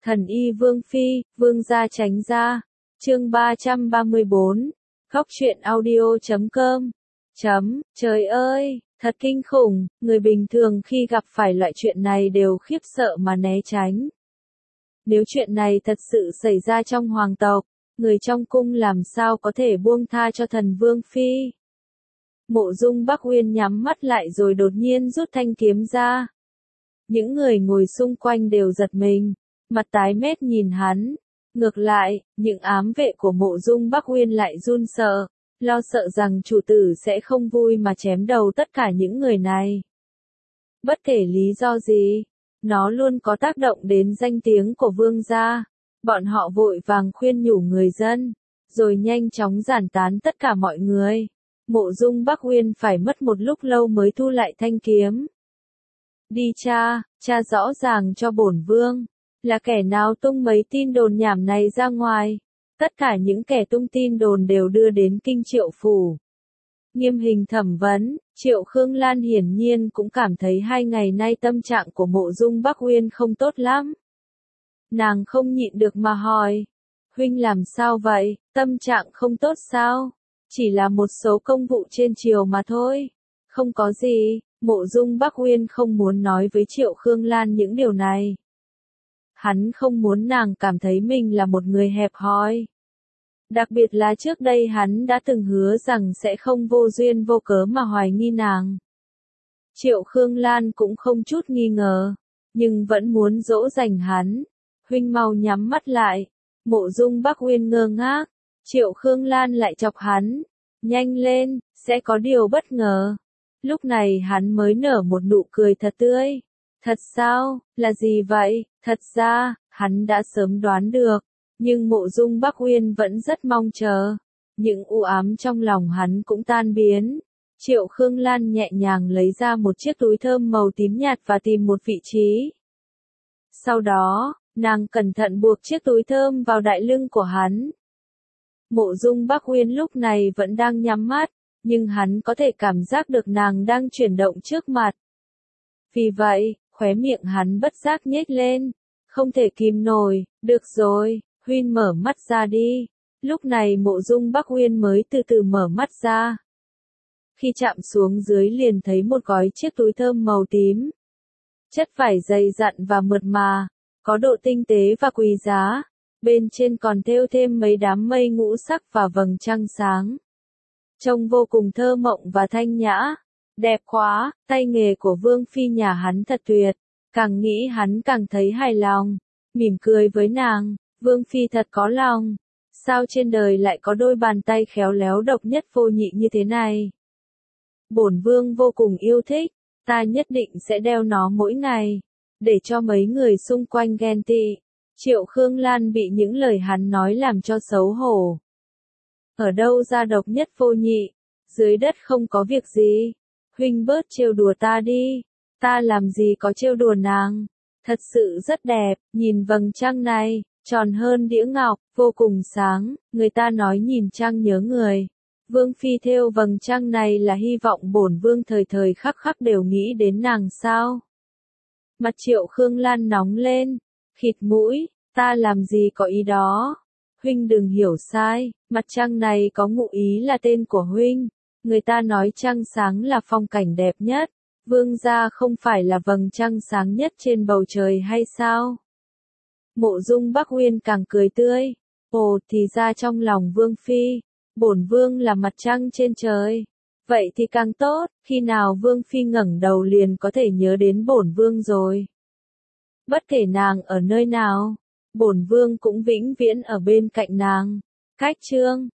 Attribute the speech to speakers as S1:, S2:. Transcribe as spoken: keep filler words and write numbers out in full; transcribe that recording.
S1: Thần y Vương Phi, Vương gia tránh ra. Chương ba trăm ba mươi bốn. Góc truyện audio chấm com. Chấm, trời ơi, thật kinh khủng, người bình thường khi gặp phải loại chuyện này đều khiếp sợ mà né tránh. Nếu chuyện này thật sự xảy ra trong hoàng tộc, người trong cung làm sao có thể buông tha cho thần Vương Phi. Mộ Dung Bắc Uyên nhắm mắt lại rồi đột nhiên rút thanh kiếm ra. Những người ngồi xung quanh đều giật mình, mặt tái mét nhìn hắn. Ngược lại, những ám vệ của Mộ Dung Bắc Uyên lại run sợ, lo sợ rằng chủ tử sẽ không vui mà chém đầu tất cả những người này. Bất kể lý do gì, nó luôn có tác động đến danh tiếng của vương gia. Bọn họ vội vàng khuyên nhủ người dân, rồi nhanh chóng giản tán tất cả mọi người. Mộ Dung Bắc Uyên phải mất một lúc lâu mới thu lại thanh kiếm. Đi cha, cha rõ ràng cho bổn vương, là kẻ nào tung mấy tin đồn nhảm này ra ngoài. Tất cả những kẻ tung tin đồn đều đưa đến kinh Triệu phủ. Nghiêm hình thẩm vấn, Triệu Khương Lan hiển nhiên cũng cảm thấy hai ngày nay tâm trạng của Mộ Dung Bắc Uyên không tốt lắm. Nàng không nhịn được mà hỏi, huynh làm sao vậy, tâm trạng không tốt sao? Chỉ là một số công vụ trên triều mà thôi. Không có gì, Mộ Dung Bắc Uyên không muốn nói với Triệu Khương Lan những điều này. Hắn không muốn nàng cảm thấy mình là một người hẹp hòi. Đặc biệt là trước đây hắn đã từng hứa rằng sẽ không vô duyên vô cớ mà hoài nghi nàng. Triệu Khương Lan cũng không chút nghi ngờ, nhưng vẫn muốn dỗ dành hắn. Huynh mau nhắm mắt lại. Mộ Dung Bắc Uyên ngơ ngác. Triệu Khương Lan lại chọc hắn. Nhanh lên, sẽ có điều bất ngờ. Lúc này hắn mới nở một nụ cười thật tươi. Thật sao, là gì vậy? Thật ra, hắn đã sớm đoán được. Nhưng Mộ Dung Bắc Uyên vẫn rất mong chờ. Những u ám trong lòng hắn cũng tan biến. Triệu Khương Lan nhẹ nhàng lấy ra một chiếc túi thơm màu tím nhạt và tìm một vị trí. Sau đó, nàng cẩn thận buộc chiếc túi thơm vào đại lưng của hắn. Mộ Dung Bắc Uyên lúc này vẫn đang nhắm mắt, nhưng hắn có thể cảm giác được nàng đang chuyển động trước mặt. Vì vậy, khóe miệng hắn bất giác nhếch lên, không thể kìm nổi. Được rồi, huynh mở mắt ra đi. Lúc này Mộ Dung Bắc Uyên mới từ từ mở mắt ra. Khi chạm xuống dưới liền thấy một gói chiếc túi thơm màu tím. Chất vải dày dặn và mượt mà, có độ tinh tế và quý giá. Bên trên còn thêu thêm mấy đám mây ngũ sắc và vầng trăng sáng. Trông vô cùng thơ mộng và thanh nhã. Đẹp quá, tay nghề của Vương Phi nhà hắn thật tuyệt. Càng nghĩ hắn càng thấy hài lòng. Mỉm cười với nàng, Vương Phi thật có lòng. Sao trên đời lại có đôi bàn tay khéo léo độc nhất vô nhị như thế này? Bổn Vương vô cùng yêu thích, ta nhất định sẽ đeo nó mỗi ngày, để cho mấy người xung quanh ghen tị. Triệu Khương Lan bị những lời hắn nói làm cho xấu hổ. Ở đâu ra độc nhất vô nhị, dưới đất không có việc gì. Huynh bớt trêu đùa ta đi, ta làm gì có trêu đùa nàng. Thật sự rất đẹp, nhìn vầng trăng này, tròn hơn đĩa ngọc, vô cùng sáng, người ta nói nhìn trăng nhớ người. Vương Phi thêu vầng trăng này là hy vọng bổn Vương thời thời khắc khắc đều nghĩ đến nàng sao? Mặt Triệu Khương Lan nóng lên, khịt mũi, ta làm gì có ý đó. Huynh đừng hiểu sai, mặt trăng này có ngụ ý là tên của huynh. Người ta nói trăng sáng là phong cảnh đẹp nhất. Vương gia không phải là vầng trăng sáng nhất trên bầu trời hay sao? Mộ Dung Bắc Uyên càng cười tươi. Ồ, thì ra trong lòng Vương Phi, bổn Vương là mặt trăng trên trời. Vậy thì càng tốt, khi nào Vương Phi ngẩng đầu liền có thể nhớ đến bổn Vương rồi. Bất kể nàng ở nơi nào, bổn Vương cũng vĩnh viễn ở bên cạnh nàng. Cách chương